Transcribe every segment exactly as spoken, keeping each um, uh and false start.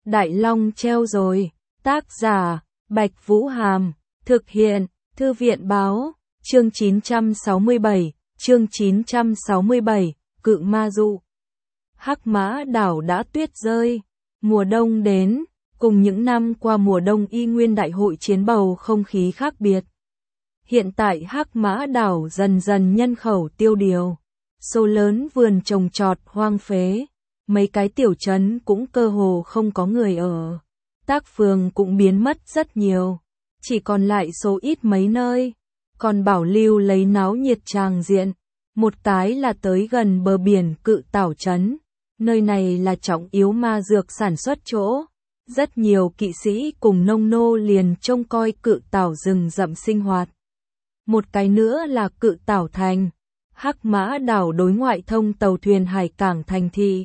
Đại Long treo rồi, tác giả, Bạch Vũ Hàm, thực hiện, Thư viện báo, chương chín trăm sáu mươi bảy, chương chín trăm sáu mươi bảy, Cự Ma Dụ. Hắc Mã Đảo đã tuyết rơi, mùa đông đến, cùng những năm qua mùa đông y nguyên đại hội chiến bầu không khí khác biệt. Hiện tại Hắc Mã Đảo dần dần nhân khẩu tiêu điều, số lớn vườn trồng trọt hoang phế, mấy cái tiểu trấn cũng cơ hồ không có người ở. Tác phường cũng biến mất rất nhiều, chỉ còn lại số ít mấy nơi, còn bảo lưu lấy náo nhiệt tràng diện. Một cái là tới gần bờ biển Cự Tảo trấn, nơi này là trọng yếu ma dược sản xuất chỗ. Rất nhiều kỵ sĩ cùng nông nô liền trông coi Cự Tảo rừng rậm sinh hoạt. Một cái nữa là Cự Tảo thành, Hắc Mã Đảo đối ngoại thông tàu thuyền hải cảng thành thị.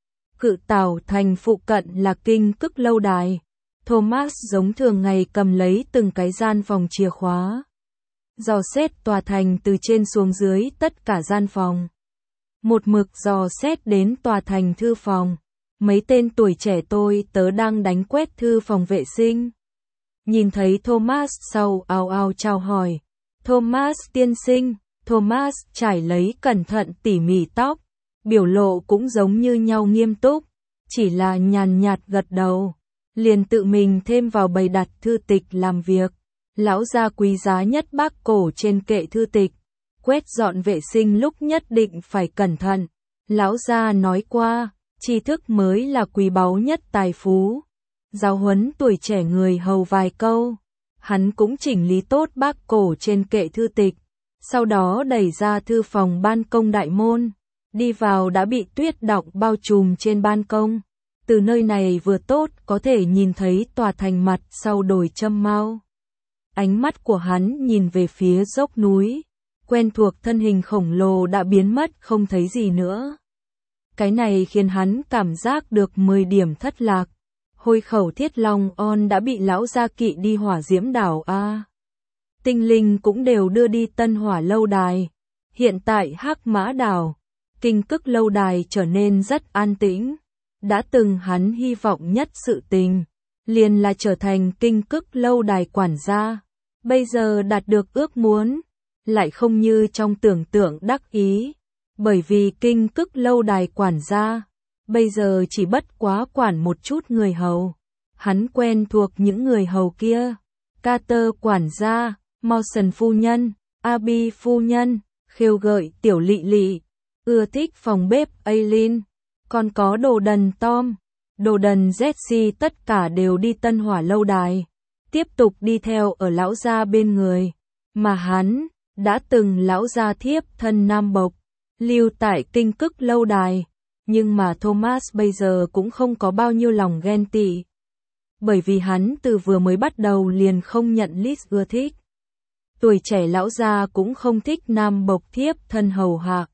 Cự Tảo thành phụ cận là Kinh Cức lâu đài. Thomas giống thường ngày cầm lấy từng cái gian phòng chìa khóa, dò xét tòa thành từ trên xuống dưới tất cả gian phòng. Một mực dò xét đến tòa thành thư phòng. Mấy tên tuổi trẻ tôi tớ đang đánh quét thư phòng vệ sinh. Nhìn thấy Thomas sau ào ào chào hỏi. Thomas tiên sinh. Thomas trải lấy cẩn thận tỉ mỉ tóc, biểu lộ cũng giống như nhau nghiêm túc, chỉ là nhàn nhạt gật đầu, liền tự mình thêm vào bày đặt thư tịch làm việc. Lão gia quý giá nhất bác cổ trên kệ thư tịch, quét dọn vệ sinh lúc nhất định phải cẩn thận. Lão gia nói qua, tri thức mới là quý báu nhất tài phú. Giáo huấn tuổi trẻ người hầu vài câu, hắn cũng chỉnh lý tốt bác cổ trên kệ thư tịch, sau đó đẩy ra thư phòng ban công đại môn, đi vào đã bị tuyết đọng bao trùm trên ban công. Từ nơi này vừa tốt có thể nhìn thấy tòa thành mặt sau đồi Châm Mao. Ánh mắt của hắn nhìn về phía dốc núi, quen thuộc thân hình khổng lồ đã biến mất không thấy gì nữa. Cái này khiến hắn cảm giác được mười điểm thất lạc. Hôi khẩu Thiết Long On đã bị lão gia kỵ đi Hỏa Diễm đảo a. Tinh linh cũng đều đưa đi Tân Hỏa lâu đài. Hiện tại Hắc Mã Đảo, Kinh Cức lâu đài trở nên rất an tĩnh. Đã từng hắn hy vọng nhất sự tình, liền là trở thành Kinh Cức lâu đài quản gia. Bây giờ đạt được ước muốn, lại không như trong tưởng tượng đắc ý. Bởi vì Kinh Cức lâu đài quản gia, bây giờ chỉ bất quá quản một chút người hầu. Hắn quen thuộc những người hầu kia. Carter quản gia, Mawson phu nhân, Abby phu nhân, khêu gợi tiểu Lị Lị, ưa thích phòng bếp Aileen, còn có đồ đần Tom, đồ đần Jesse, tất cả đều đi Tân Hỏa lâu đài, tiếp tục đi theo ở lão gia bên người, mà hắn đã từng lão gia thiếp thân Nam Bộc, lưu tại Kinh Cức lâu đài, nhưng mà Thomas bây giờ cũng không có bao nhiêu lòng ghen tị, bởi vì hắn từ vừa mới bắt đầu liền không nhận Liz ưa thích. Tuổi trẻ lão gia cũng không thích Nam Bộc thiếp thân hầu hạ,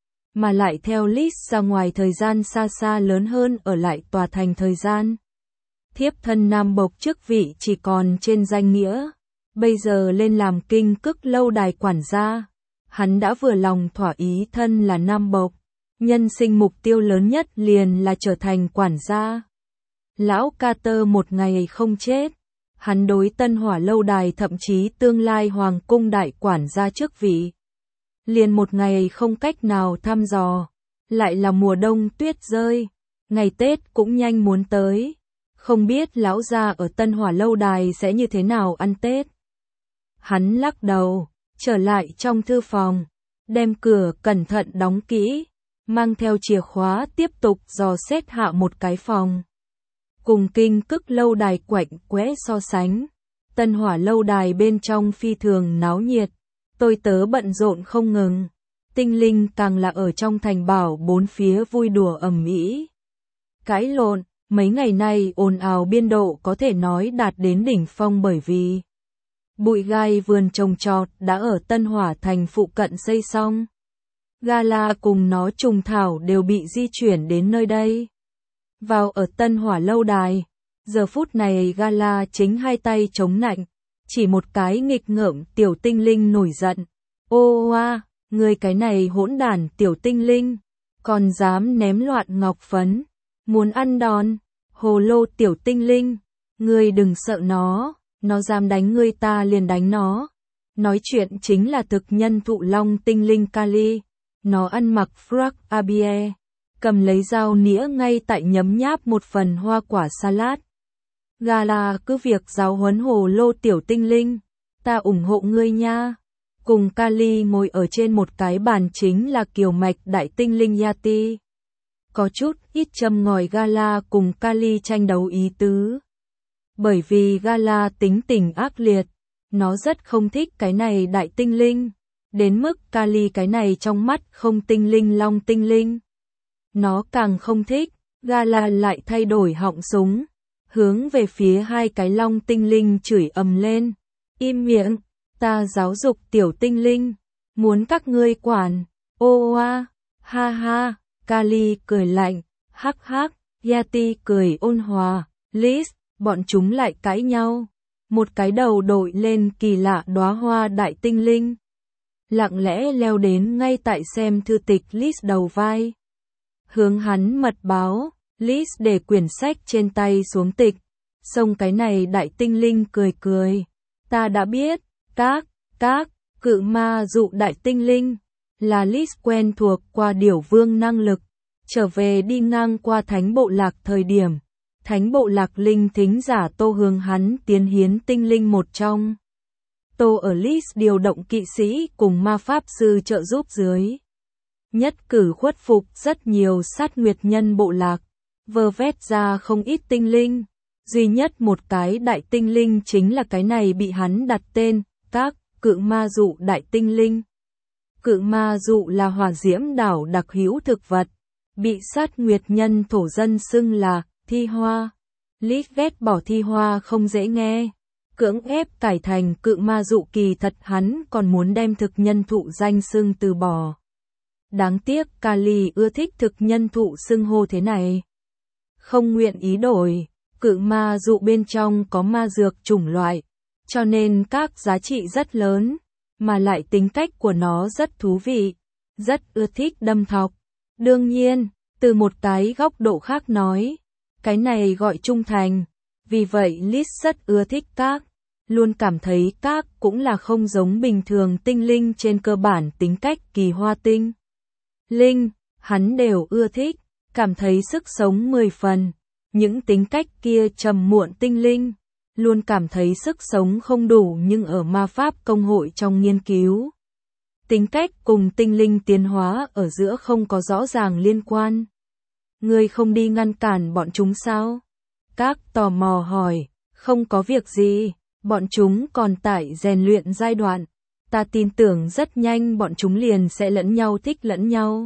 mà lại theo Liz ra ngoài thời gian xa xa lớn hơn ở lại tòa thành thời gian. Thiếp thân Nam Bộc chức vị chỉ còn trên danh nghĩa, bây giờ lên làm Kinh Cức lâu đài quản gia. Hắn đã vừa lòng thỏa ý thân là Nam Bộc, nhân sinh mục tiêu lớn nhất liền là trở thành quản gia. Lão Carter một ngày không chết, hắn đối Tân Hỏa lâu đài thậm chí tương lai hoàng cung đại quản gia chức vị, liền một ngày không cách nào thăm dò. Lại là mùa đông tuyết rơi, ngày Tết cũng nhanh muốn tới, không biết lão gia ở Tân Hỏa lâu đài sẽ như thế nào ăn Tết. Hắn lắc đầu, trở lại trong thư phòng, đem cửa cẩn thận đóng kỹ, mang theo chìa khóa tiếp tục dò xét hạ một cái phòng. Cùng Kinh Cức lâu đài quạnh quẽ so sánh, Tân Hỏa lâu đài bên trong phi thường náo nhiệt, tôi tớ bận rộn không ngừng, tinh linh càng là ở trong thành bảo bốn phía vui đùa ầm ĩ, cãi lộn. Mấy ngày nay ồn ào biên độ có thể nói đạt đến đỉnh phong, bởi vì bụi gai vườn trồng trọt đã ở Tân Hỏa thành phụ cận xây xong. Gala cùng nó trùng thảo đều bị di chuyển đến nơi đây. Vào ở Tân Hỏa lâu đài, giờ phút này Gala chính hai tay chống nạnh, chỉ một cái nghịch ngợm tiểu tinh linh nổi giận. Ô oa, ngươi cái này hỗn đản tiểu tinh linh, còn dám ném loạn ngọc phấn, muốn ăn đòn. Hồ lô tiểu tinh linh, ngươi đừng sợ nó, nó dám đánh ngươi ta liền đánh nó. Nói chuyện chính là thực nhân thụ long tinh linh Kali. Nó ăn mặc frock abie, cầm lấy dao nĩa ngay tại nhấm nháp một phần hoa quả salad. Gala cứ việc giáo huấn hồ lô tiểu tinh linh, ta ủng hộ ngươi nha. Cùng Kali ngồi ở trên một cái bàn chính là kiều mạch đại tinh linh Yati. Có chút ít châm ngòi Gala cùng Kali tranh đấu ý tứ. Bởi vì Gala tính tình ác liệt, nó rất không thích cái này đại tinh linh, đến mức Kali cái này trong mắt không tinh linh long tinh linh. Nó càng không thích, Gala lại thay đổi họng súng, hướng về phía hai cái long tinh linh chửi ầm lên. Im miệng, ta giáo dục tiểu tinh linh, muốn các ngươi quản, ô oa, ha ha, Kali cười lạnh, hắc hắc, Yati cười ôn hòa, Liz, bọn chúng lại cãi nhau. Một cái đầu đội lên kỳ lạ đóa hoa đại tinh linh, lặng lẽ leo đến ngay tại xem thư tịch Liz đầu vai. Hướng hắn mật báo, Liz để quyển sách trên tay xuống tịch, xong cái này đại tinh linh cười cười. Ta đã biết, các, các, cự ma dụ đại tinh linh, là Liz quen thuộc qua điểu vương năng lực, trở về đi ngang qua thánh bộ lạc thời điểm. Thánh bộ lạc linh thính giả Tô hướng hắn tiến hiến tinh linh một trong. Tô ở Liz điều động kỵ sĩ cùng ma pháp sư trợ giúp dưới. Nhất cử khuất phục rất nhiều sát nguyệt nhân bộ lạc, vơ vét ra không ít tinh linh. Duy nhất một cái đại tinh linh chính là cái này bị hắn đặt tên, các, cự ma dụ đại tinh linh. Cự ma dụ là hỏa diễm đảo đặc hữu thực vật, bị sát nguyệt nhân thổ dân xưng là thi hoa. Liz ghét bỏ thi hoa không dễ nghe, cưỡng ép cải thành cự ma dụ kỳ thật hắn còn muốn đem thực nhân thụ danh xưng từ bỏ. Đáng tiếc Kali ưa thích thực nhân thụ xưng hô thế này, không nguyện ý đổi. Cự ma dụ bên trong có ma dược chủng loại, cho nên các giá trị rất lớn, mà lại tính cách của nó rất thú vị, rất ưa thích đâm thọc. Đương nhiên, từ một cái góc độ khác nói, cái này gọi trung thành, vì vậy Liz rất ưa thích các, luôn cảm thấy các cũng là không giống bình thường tinh linh trên cơ bản tính cách kỳ hoa tinh. Linh, hắn đều ưa thích, cảm thấy sức sống mười phần. Những tính cách kia trầm muộn tinh linh, luôn cảm thấy sức sống không đủ nhưng ở ma pháp công hội trong nghiên cứu. Tính cách cùng tinh linh tiến hóa ở giữa không có rõ ràng liên quan. Ngươi không đi ngăn cản bọn chúng sao? Các tò mò hỏi, không có việc gì, bọn chúng còn tại rèn luyện giai đoạn. Ta tin tưởng rất nhanh bọn chúng liền sẽ lẫn nhau thích lẫn nhau.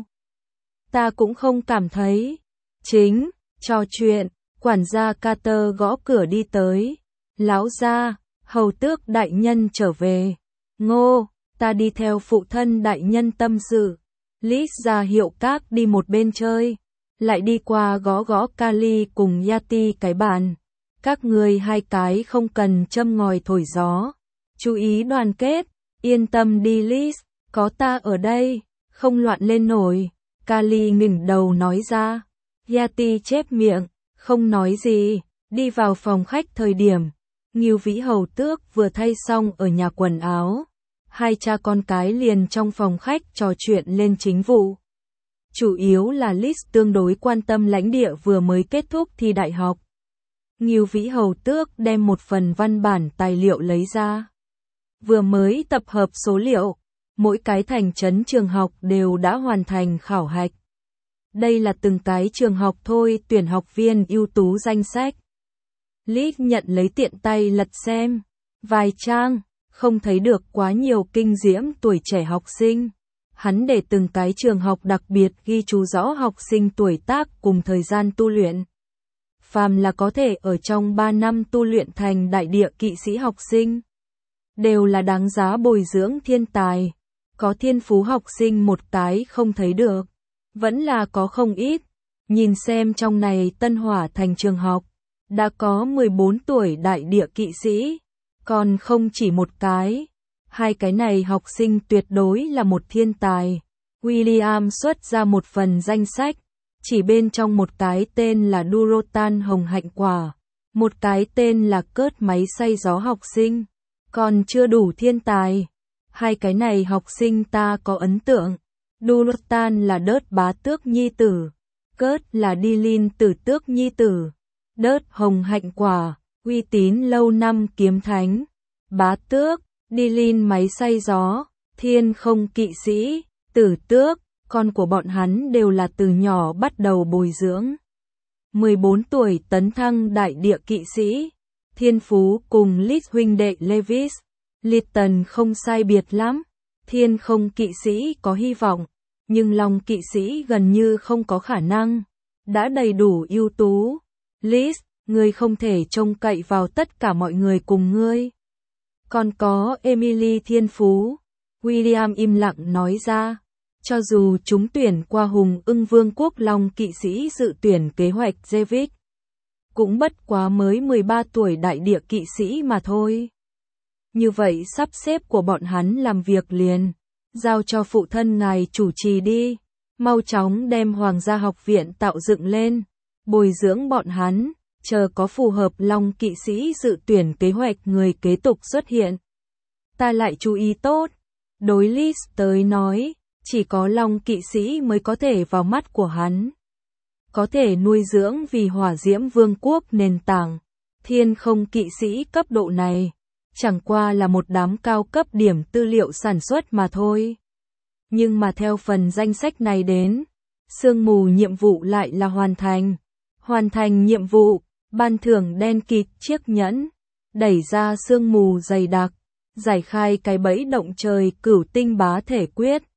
Ta cũng không cảm thấy. Chính, trò chuyện. Quản gia Carter gõ cửa đi tới. Lão gia, hầu tước đại nhân trở về. Ngô, ta đi theo phụ thân đại nhân tâm sự. Liz ra hiệu các đi một bên chơi. Lại đi qua gõ gõ Kali cùng Yati cái bàn. Các người hai cái không cần châm ngòi thổi gió. Chú ý đoàn kết. Yên tâm đi Liz, có ta ở đây. Không loạn lên nổi. Kali ngẩng đầu nói ra. Yati chép miệng. Không nói gì, đi vào phòng khách thời điểm, Ngưu Vĩ hầu tước vừa thay xong ở nhà quần áo, hai cha con cái liền trong phòng khách trò chuyện lên chính vụ. Chủ yếu là Liz tương đối quan tâm lãnh địa vừa mới kết thúc thi đại học. Ngưu Vĩ hầu tước đem một phần văn bản tài liệu lấy ra. Vừa mới tập hợp số liệu, mỗi cái thành trấn trường học đều đã hoàn thành khảo hạch. Đây là từng cái trường học thôi tuyển học viên ưu tú danh sách. Liz nhận lấy tiện tay lật xem. Vài trang, không thấy được quá nhiều kinh diễm tuổi trẻ học sinh. Hắn để từng cái trường học đặc biệt ghi chú rõ học sinh tuổi tác cùng thời gian tu luyện. Phàm là có thể ở trong ba năm tu luyện thành đại địa kỵ sĩ học sinh. Đều là đáng giá bồi dưỡng thiên tài. Có thiên phú học sinh một cái không thấy được. Vẫn là có không ít. Nhìn xem trong này Tân Hỏa thành trường học. Đã có mười bốn tuổi đại địa kỵ sĩ. Còn không chỉ một cái. Hai cái này học sinh tuyệt đối là một thiên tài. William xuất ra một phần danh sách. chỉ bên trong một cái tên là Durotan hồng hạnh quả, một cái tên là Cớt máy xay gió học sinh, còn chưa đủ thiên tài. Hai cái này học sinh ta có ấn tượng. Durotan là Đớt bá tước nhi tử, Cớt là Dilin tử tước nhi tử. Đớt hồng hạnh quả, uy tín lâu năm kiếm thánh. Bá tước, Dilin máy xay gió, thiên không kỵ sĩ, tử tước, con của bọn hắn đều là từ nhỏ bắt đầu bồi dưỡng. mười bốn tuổi tấn thăng đại địa kỵ sĩ, thiên phú cùng Lit huynh đệ Levis, Litton không sai biệt lắm, thiên không kỵ sĩ có hy vọng, nhưng long kỵ sĩ gần như không có khả năng, đã đầy đủ ưu tú. Lit, ngươi không thể trông cậy vào tất cả mọi người cùng ngươi. Còn có Emily thiên phú, William im lặng nói ra. Cho dù chúng tuyển qua hùng ưng vương quốc long kỵ sĩ dự tuyển kế hoạch Jevic, cũng bất quá mới mười ba tuổi đại địa kỵ sĩ mà thôi. Như vậy sắp xếp của bọn hắn làm việc liền, giao cho phụ thân ngài chủ trì đi, mau chóng đem Hoàng gia học viện tạo dựng lên, bồi dưỡng bọn hắn, chờ có phù hợp long kỵ sĩ dự tuyển kế hoạch người kế tục xuất hiện. Ta lại chú ý tốt, đối Liz tới nói, chỉ có long kỵ sĩ mới có thể vào mắt của hắn. Có thể nuôi dưỡng vì hỏa diễm vương quốc nền tảng, thiên không kỵ sĩ cấp độ này, chẳng qua là một đám cao cấp điểm tư liệu sản xuất mà thôi. Nhưng mà theo phần danh sách này đến, sương mù nhiệm vụ lại là hoàn thành. Hoàn thành nhiệm vụ, ban thưởng đen kịt chiếc nhẫn, đẩy ra sương mù dày đặc, giải khai cái bẫy động trời cửu tinh bá thể quyết.